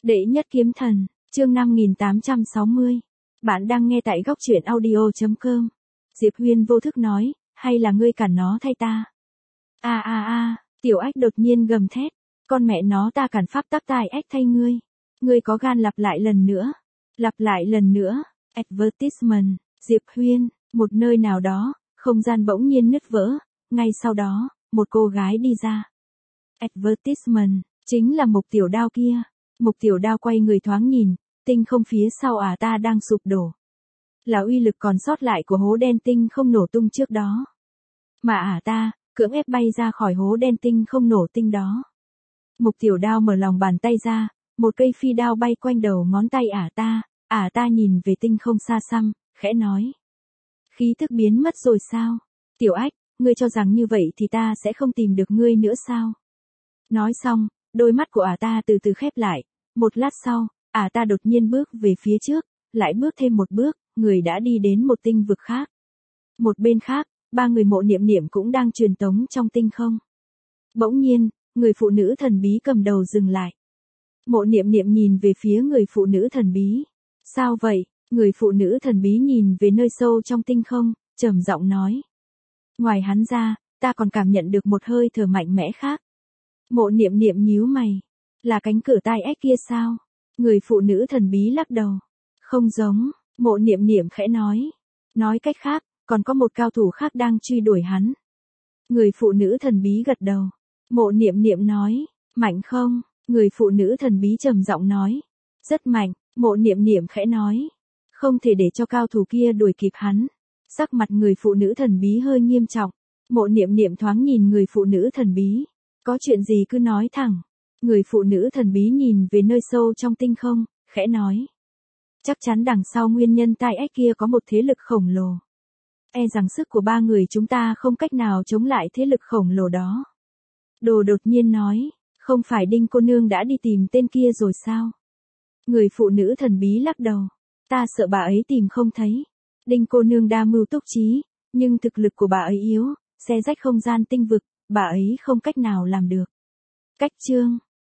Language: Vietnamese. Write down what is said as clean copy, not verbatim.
Đệ nhất kiếm thần, chương 5860. Bạn đang nghe tại góc truyện audio.com. Diệp Huyên vô thức nói, hay là ngươi cản nó thay ta? Tiểu ách đột nhiên gầm thét. Con mẹ nó, ta cản pháp tắc tài ách thay ngươi. Ngươi có gan lặp lại lần nữa. Lặp lại lần nữa. Advertisement, Diệp Huyên, một nơi nào đó, không gian bỗng nhiên nứt vỡ. Ngay sau đó, một cô gái đi ra. Advertisement, chính là Mục Tiểu Đao kia. Mục Tiểu Đao quay người thoáng nhìn, tinh không phía sau ta đang sụp đổ. Là uy lực còn sót lại của hố đen tinh không nổ tung trước đó. Mà ta, cưỡng ép bay ra khỏi hố đen tinh không nổ tinh đó. Mục Tiểu Đao mở lòng bàn tay ra, một cây phi đao bay quanh đầu ngón tay ta nhìn về tinh không xa xăm, khẽ nói. Khí thức biến mất rồi sao? Tiểu ách, ngươi cho rằng như vậy thì ta sẽ không tìm được ngươi nữa sao? Nói xong, đôi mắt của ta từ từ khép lại, một lát sau, ta đột nhiên bước về phía trước, lại bước thêm một bước, người đã đi đến một tinh vực khác. Một bên khác, ba người Mộ Niệm Niệm cũng đang truyền tống trong tinh không. Bỗng nhiên, người phụ nữ thần bí cầm đầu dừng lại. Mộ Niệm Niệm nhìn về phía người phụ nữ thần bí. Sao vậy? Người phụ nữ thần bí nhìn về nơi sâu trong tinh không, trầm giọng nói. Ngoài hắn ra, ta còn cảm nhận được một hơi thở mạnh mẽ khác. Mộ Niệm Niệm nhíu mày. Là cánh cửa tai ách kia sao? Người phụ nữ thần bí lắc đầu. Không giống, Mộ Niệm Niệm khẽ nói. Nói cách khác, còn có một cao thủ khác đang truy đuổi hắn. Người phụ nữ thần bí gật đầu. Mộ Niệm Niệm nói. Mạnh không? Người phụ nữ thần bí trầm giọng nói. Rất mạnh, Mộ Niệm Niệm khẽ nói. Không thể để cho cao thủ kia đuổi kịp hắn. Sắc mặt người phụ nữ thần bí hơi nghiêm trọng. Mộ Niệm Niệm thoáng nhìn người phụ nữ thần bí. Có chuyện gì cứ nói thẳng. Người phụ nữ thần bí nhìn về nơi sâu trong tinh không, khẽ nói. Chắc chắn đằng sau nguyên nhân tai ách kia có một thế lực khổng lồ. E rằng sức của ba người chúng ta không cách nào chống lại thế lực khổng lồ đó. Đồ đột nhiên nói, không phải Đinh cô nương đã đi tìm tên kia rồi sao? Người phụ nữ thần bí lắc đầu. Ta sợ bà ấy tìm không thấy. Đinh cô nương đa mưu túc trí, nhưng thực lực của bà ấy yếu, xé rách không gian tinh vực, bà ấy không cách nào làm được. Cách chương